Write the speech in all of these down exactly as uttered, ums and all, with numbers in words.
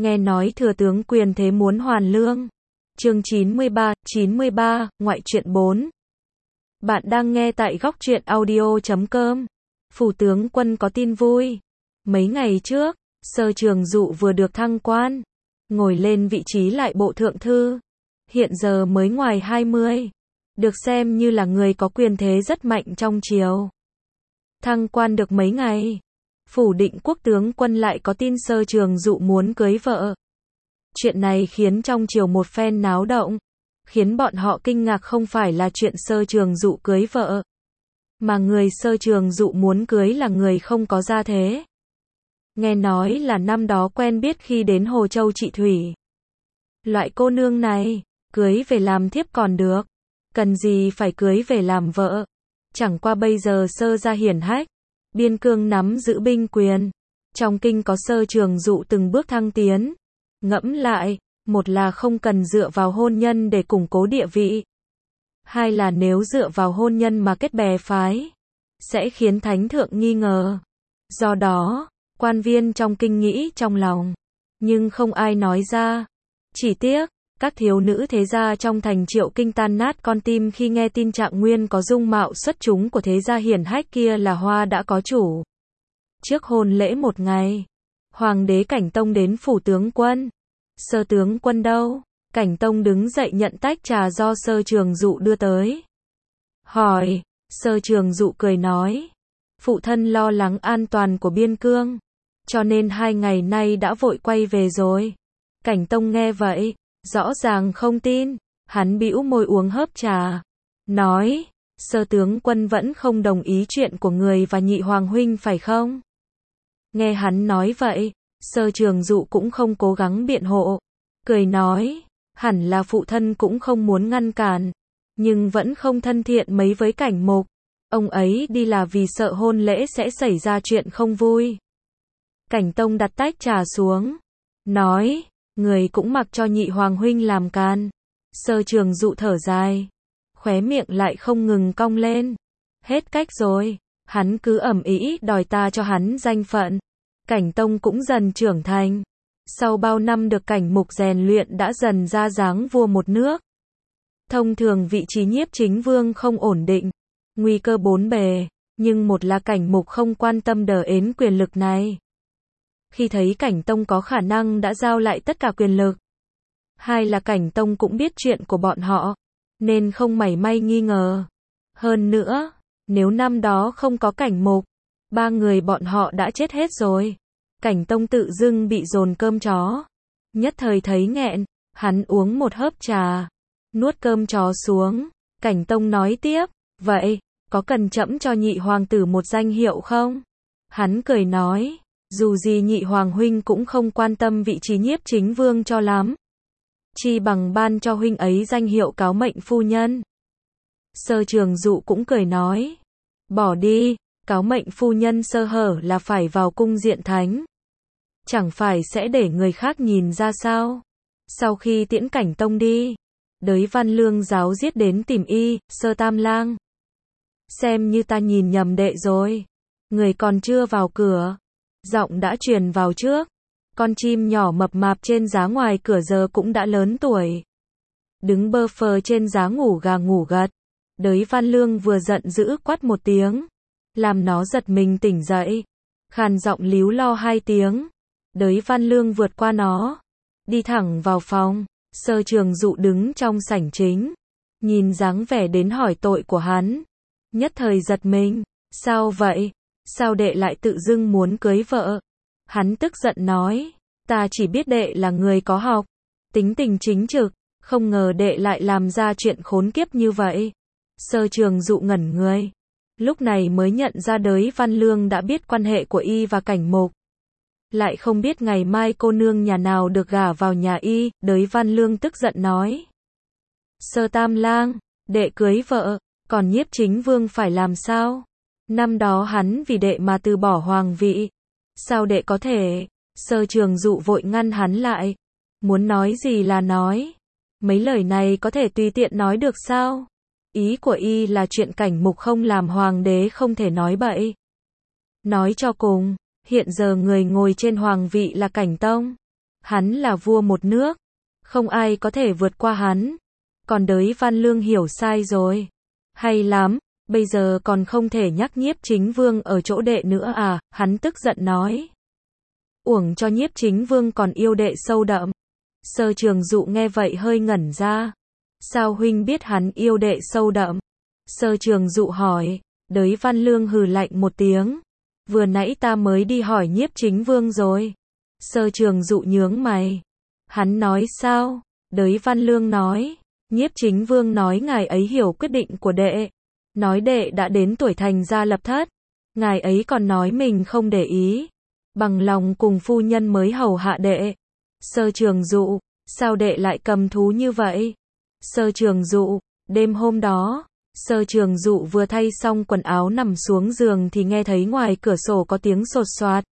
Nghe nói thừa tướng quyền thế muốn hoàn lương. Chương chín mươi ba, chín mươi ba, ngoại truyện bốn. Bạn đang nghe tại góc truyện audio chấm com. Phủ tướng quân có tin vui. Mấy ngày trước, Sơ Trường Dụ vừa được thăng quan, ngồi lên vị trí lại bộ thượng thư. Hiện giờ mới ngoài hai mươi, được xem như là người có quyền thế rất mạnh trong triều. Thăng quan được mấy ngày, phủ định quốc tướng quân lại có tin Sơ Trường Dụ muốn cưới vợ. Chuyện này khiến trong triều một phen náo động, khiến bọn họ kinh ngạc không phải là chuyện Sơ Trường Dụ cưới vợ, mà người Sơ Trường Dụ muốn cưới là người không có gia thế. Nghe nói là năm đó quen biết khi đến Hồ Châu trị thủy. Loại cô nương này, cưới về làm thiếp còn được, cần gì phải cưới về làm vợ. Chẳng qua bây giờ Sơ gia hiển hách, biên cương nắm giữ binh quyền, trong kinh có Sơ Trường Dụ từng bước thăng tiến. Ngẫm lại, một là không cần dựa vào hôn nhân để củng cố địa vị, hai là nếu dựa vào hôn nhân mà kết bè phái, sẽ khiến thánh thượng nghi ngờ. Do đó, quan viên trong kinh nghĩ trong lòng, nhưng không ai nói ra. Chỉ tiếc, các thiếu nữ thế gia trong thành Triệu Kinh tan nát con tim khi nghe tin Trạng Nguyên có dung mạo xuất chúng của thế gia hiển hách kia là hoa đã có chủ. Trước hôn lễ một ngày, Hoàng đế Cảnh Tông đến phủ tướng quân. Sơ tướng quân đâu? Cảnh Tông đứng dậy nhận tách trà do Sơ Trường Dụ đưa tới. Hỏi, Sơ Trường Dụ cười nói, phụ thân lo lắng an toàn của biên cương, cho nên hai ngày nay đã vội quay về rồi. Cảnh Tông nghe vậy, rõ ràng không tin, hắn bĩu môi uống hớp trà, nói, Sơ tướng quân vẫn không đồng ý chuyện của người và Nhị Hoàng huynh phải không? Nghe hắn nói vậy, Sơ Trường Dụ cũng không cố gắng biện hộ, cười nói, hẳn là phụ thân cũng không muốn ngăn cản, nhưng vẫn không thân thiện mấy với Cảnh Mục. Ông ấy đi là vì sợ hôn lễ sẽ xảy ra chuyện không vui. Cảnh Tông đặt tách trà xuống, nói, người cũng mặc cho Nhị Hoàng huynh làm can. Sơ Trường Dụ thở dài, khóe miệng lại không ngừng cong lên. Hết cách rồi, hắn cứ ầm ĩ đòi ta cho hắn danh phận. Cảnh Tông cũng dần trưởng thành. Sau bao năm được Cảnh Mục rèn luyện đã dần ra dáng vua một nước. Thông thường vị trí nhiếp chính vương không ổn định, nguy cơ bốn bề, nhưng một là Cảnh Mục không quan tâm đờ ến quyền lực này. Khi thấy Cảnh Tông có khả năng đã giao lại tất cả quyền lực. Hai là Cảnh Tông cũng biết chuyện của bọn họ, nên không mảy may nghi ngờ. Hơn nữa, nếu năm đó không có Cảnh Mục, ba người bọn họ đã chết hết rồi. Cảnh Tông tự dưng bị dồn cơm chó, nhất thời thấy nghẹn, hắn uống một hớp trà, nuốt cơm chó xuống. Cảnh Tông nói tiếp, vậy, có cần trẫm cho Nhị Hoàng tử một danh hiệu không? Hắn cười nói, dù gì Nhị Hoàng huynh cũng không quan tâm vị trí nhiếp chính vương cho lắm, chi bằng ban cho huynh ấy danh hiệu cáo mệnh phu nhân. Sơ Trường Dụ cũng cười nói, bỏ đi, cáo mệnh phu nhân sơ hở là phải vào cung diện thánh, chẳng phải sẽ để người khác nhìn ra sao? Sau khi tiễn Cảnh Tông đi, Đới Văn Lương giáo giết đến tìm y, Sơ Tam Lang. Xem như ta nhìn nhầm đệ rồi. Người còn chưa vào cửa, giọng đã truyền vào trước. Con chim nhỏ mập mạp trên giá ngoài cửa giờ cũng đã lớn tuổi, đứng bơ phờ trên giá ngủ gà ngủ gật. Đới Văn Lương vừa giận dữ quát một tiếng, làm nó giật mình tỉnh dậy, khàn giọng líu lo hai tiếng. Đới Văn Lương vượt qua nó, đi thẳng vào phòng. Sơ Trường Dụ đứng trong sảnh chính, nhìn dáng vẻ đến hỏi tội của hắn, nhất thời giật mình. Sao vậy? Sao đệ lại tự dưng muốn cưới vợ? Hắn tức giận nói, ta chỉ biết đệ là người có học, tính tình chính trực, không ngờ đệ lại làm ra chuyện khốn kiếp như vậy. Sơ Trường Dụ ngẩn người, lúc này mới nhận ra Đới Văn Lương đã biết quan hệ của y và Cảnh Mục, lại không biết ngày mai cô nương nhà nào được gả vào nhà y. Đới Văn Lương tức giận nói, Sơ Tam Lang, đệ cưới vợ, còn nhiếp chính vương phải làm sao? Năm đó hắn vì đệ mà từ bỏ hoàng vị, sao đệ có thể? Sơ Trường Dụ vội ngăn hắn lại, muốn nói gì là nói, mấy lời này có thể tùy tiện nói được sao? Ý của y là chuyện Cảnh Mục không làm hoàng đế không thể nói bậy. Nói cho cùng, hiện giờ người ngồi trên hoàng vị là Cảnh Tông, Hắn là vua một nước, không ai có thể vượt qua hắn. Còn Đới Văn Lương hiểu sai rồi. Hay lắm, bây giờ còn không thể nhắc Nhiếp Chính Vương ở chỗ đệ nữa à, hắn tức giận nói. Uổng cho Nhiếp Chính Vương còn yêu đệ sâu đậm. Sơ Trường Dụ nghe vậy hơi ngẩn ra. Sao huynh biết hắn yêu đệ sâu đậm? Sơ Trường Dụ hỏi. Đới Văn Lương hừ lạnh một tiếng. Vừa nãy ta mới đi hỏi Nhiếp Chính Vương rồi. Sơ Trường Dụ nhướng mày. Hắn nói sao? Đới Văn Lương nói. Nhiếp Chính Vương nói ngài ấy hiểu quyết định của đệ. Nói đệ đã đến tuổi thành gia lập thất. Ngài ấy còn nói mình không để ý. Bằng lòng cùng phu nhân mới hầu hạ đệ. Sơ Trường Dụ, sao đệ lại cầm thú như vậy? Sơ Trường Dụ, đêm hôm đó, Sơ Trường Dụ vừa thay xong quần áo nằm xuống giường thì nghe thấy ngoài cửa sổ có tiếng sột soạt.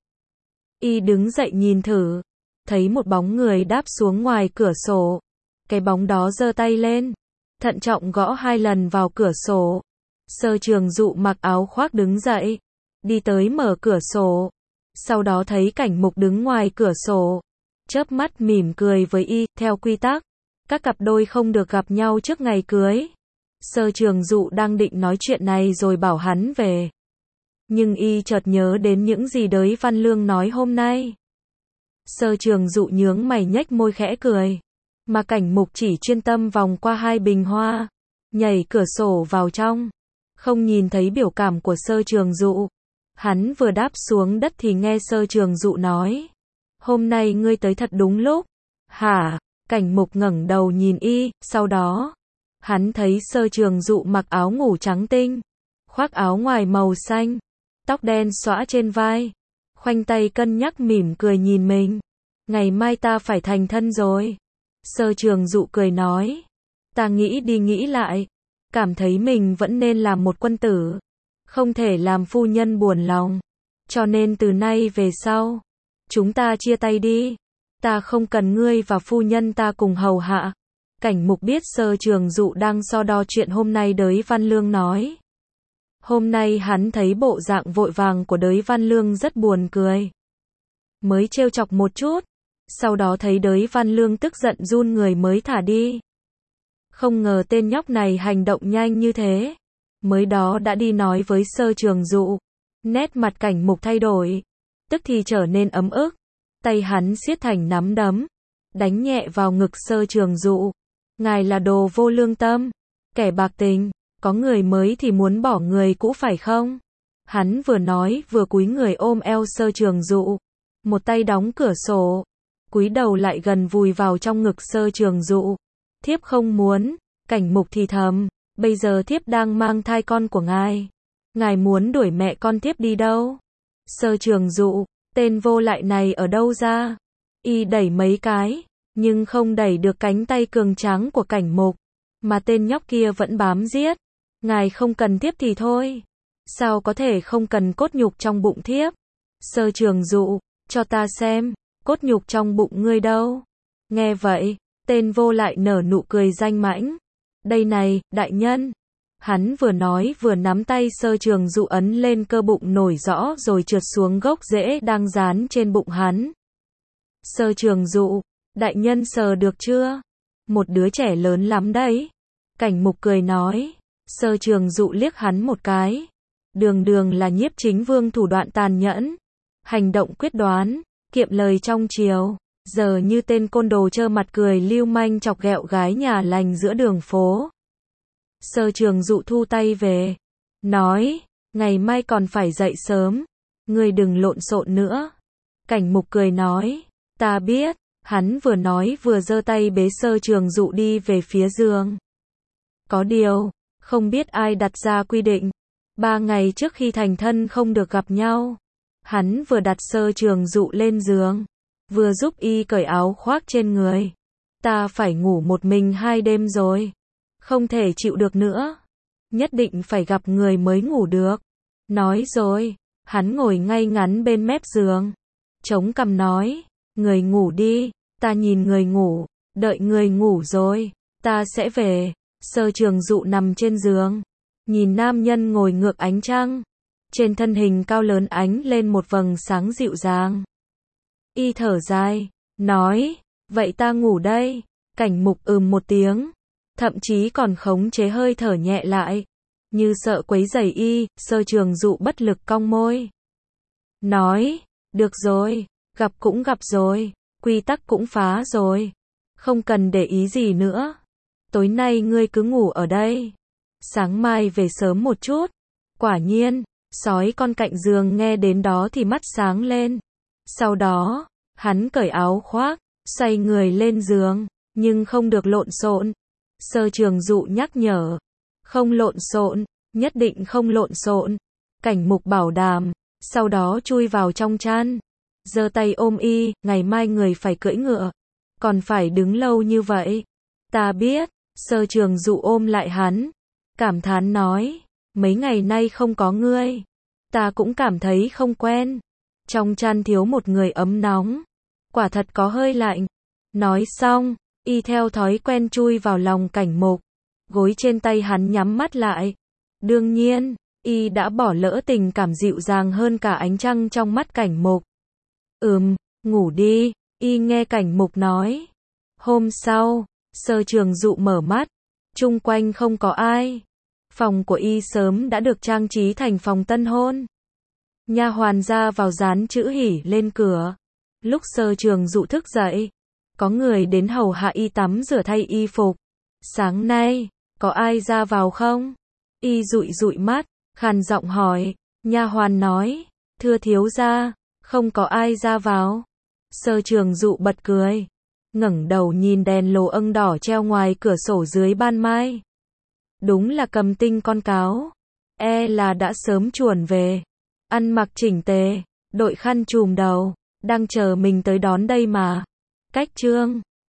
Y đứng dậy nhìn thử, thấy một bóng người đáp xuống ngoài cửa sổ. Cái bóng đó giơ tay lên, thận trọng gõ hai lần vào cửa sổ. Sơ Trường Dụ mặc áo khoác đứng dậy, đi tới mở cửa sổ. Sau đó thấy Cảnh Mục đứng ngoài cửa sổ, chớp mắt mỉm cười với y, theo quy tắc, các cặp đôi không được gặp nhau trước ngày cưới. Sơ Trường Dụ đang định nói chuyện này rồi bảo hắn về. Nhưng y chợt nhớ đến những gì Đới Văn Lương nói hôm nay. Sơ Trường Dụ nhướng mày nhếch môi khẽ cười. Mà Cảnh Mục chỉ chuyên tâm vòng qua hai bình hoa, nhảy cửa sổ vào trong. Không nhìn thấy biểu cảm của Sơ Trường Dụ. Hắn vừa đáp xuống đất thì nghe Sơ Trường Dụ nói. Hôm nay ngươi tới thật đúng lúc. Hả? Cảnh Mục ngẩng đầu nhìn y, sau đó, hắn thấy Sơ Trường Dụ mặc áo ngủ trắng tinh, khoác áo ngoài màu xanh, tóc đen xõa trên vai, khoanh tay cân nhắc mỉm cười nhìn mình. Ngày mai ta phải thành thân rồi. Sơ Trường Dụ cười nói. Ta nghĩ đi nghĩ lại, cảm thấy mình vẫn nên làm một quân tử, không thể làm phu nhân buồn lòng. Cho nên từ nay về sau, chúng ta chia tay đi. Ta không cần ngươi và phu nhân ta cùng hầu hạ. Cảnh Mục biết Sơ Trường Dụ đang so đo chuyện hôm nay Đới Văn Lương nói. Hôm nay hắn thấy bộ dạng vội vàng của Đới Văn Lương rất buồn cười. Mới trêu chọc một chút, sau đó thấy Đới Văn Lương tức giận run người mới thả đi. Không ngờ tên nhóc này hành động nhanh như thế. Mới đó đã đi nói với Sơ Trường Dụ. Nét mặt Cảnh Mục thay đổi, tức thì trở nên ấm ức. Tay hắn siết thành nắm đấm, đánh nhẹ vào ngực Sơ Trường Dụ. Ngài là đồ vô lương tâm, kẻ bạc tình, có người mới thì muốn bỏ người cũ phải không? Hắn vừa nói vừa cúi người ôm eo Sơ Trường Dụ, một tay đóng cửa sổ, cúi đầu lại gần vùi vào trong ngực Sơ Trường Dụ. Thiếp không muốn. Cảnh Mục thì thầm, bây giờ thiếp đang mang thai con của ngài. Ngài muốn đuổi mẹ con thiếp đi đâu? Sơ Trường Dụ, tên vô lại này ở đâu ra? Y đẩy mấy cái, nhưng không đẩy được cánh tay cường tráng của Cảnh Mục, mà tên nhóc kia vẫn bám giết. Ngài không cần thiếp thì thôi, sao có thể không cần cốt nhục trong bụng thiếp? Sơ Trường Dụ, cho ta xem, cốt nhục trong bụng ngươi đâu? Nghe vậy, tên vô lại nở nụ cười danh mãnh. Đây này, đại nhân. Hắn vừa nói vừa nắm tay Sơ Trường Dụ ấn lên cơ bụng nổi rõ rồi trượt xuống gốc rễ đang dán trên bụng hắn. Sơ Trường Dụ, đại nhân sờ được chưa? Một đứa trẻ lớn lắm đấy. Cảnh Mục cười nói. Sơ Trường Dụ liếc hắn một cái. Đường đường là Nhiếp Chính Vương thủ đoạn tàn nhẫn, hành động quyết đoán, kiệm lời trong chiều, giờ như tên côn đồ trơ mặt cười lưu manh chọc ghẹo gái nhà lành giữa đường phố. Sơ Trường Dụ thu tay về, nói, ngày mai còn phải dậy sớm, ngươi đừng lộn xộn nữa. Cảnh Mục cười nói, ta biết. Hắn vừa nói vừa giơ tay bế Sơ Trường Dụ đi về phía giường. Có điều, không biết ai đặt ra quy định, ba ngày trước khi thành thân không được gặp nhau. Hắn vừa đặt Sơ Trường Dụ lên giường, vừa giúp y cởi áo khoác trên người. Ta phải ngủ một mình hai đêm rồi, không thể chịu được nữa, nhất định phải gặp người mới ngủ được. Nói rồi, hắn ngồi ngay ngắn bên mép giường, chống cằm nói, người ngủ đi, ta nhìn người ngủ, đợi người ngủ rồi, ta sẽ về. Sơ Trường Dụ nằm trên giường, nhìn nam nhân ngồi ngược ánh trăng, trên thân hình cao lớn ánh lên một vầng sáng dịu dàng. Y thở dài, nói, vậy ta ngủ đây. Cảnh Mục ừm một tiếng, thậm chí còn khống chế hơi thở nhẹ lại, như sợ quấy rầy y. Sơ Trường Dụ bất lực cong môi, nói, được rồi, gặp cũng gặp rồi, quy tắc cũng phá rồi, không cần để ý gì nữa. Tối nay ngươi cứ ngủ ở đây, sáng mai về sớm một chút. Quả nhiên, sói con cạnh giường nghe đến đó thì mắt sáng lên. Sau đó, hắn cởi áo khoác, xoay người lên giường, nhưng không được lộn xộn. Sơ Trường Dụ nhắc nhở, không lộn xộn, nhất định không lộn xộn. Cảnh Mục bảo đảm, sau đó chui vào trong chăn, giơ tay ôm y, ngày mai người phải cưỡi ngựa, còn phải đứng lâu như vậy. Ta biết. Sơ Trường Dụ ôm lại hắn, cảm thán nói, mấy ngày nay không có ngươi, ta cũng cảm thấy không quen. Trong chăn thiếu một người ấm nóng, quả thật có hơi lạnh. Nói xong, y theo thói quen chui vào lòng Cảnh Mục, gối trên tay hắn nhắm mắt lại. Đương nhiên, y đã bỏ lỡ tình cảm dịu dàng hơn cả ánh trăng trong mắt Cảnh Mục. Ừm, ngủ đi, y nghe Cảnh Mục nói. Hôm sau, Sơ Trường Dụ mở mắt, chung quanh không có ai. Phòng của y sớm đã được trang trí thành phòng tân hôn. Nha hoàn ra vào dán chữ hỉ lên cửa. Lúc Sơ Trường Dụ thức dậy, có người đến hầu hạ y tắm rửa thay y phục. Sáng nay, có ai ra vào không? Y dụi dụi mắt, khàn giọng hỏi. Nha hoàn nói, thưa thiếu gia, không có ai ra vào. Sơ Trường Dụ bật cười, ngẩng đầu nhìn đèn lồ âng đỏ treo ngoài cửa sổ dưới ban mai. Đúng là Cầm Tinh con cáo, e là đã sớm chuồn về, ăn mặc chỉnh tề, đội khăn trùm đầu, đang chờ mình tới đón đây mà. Cách chương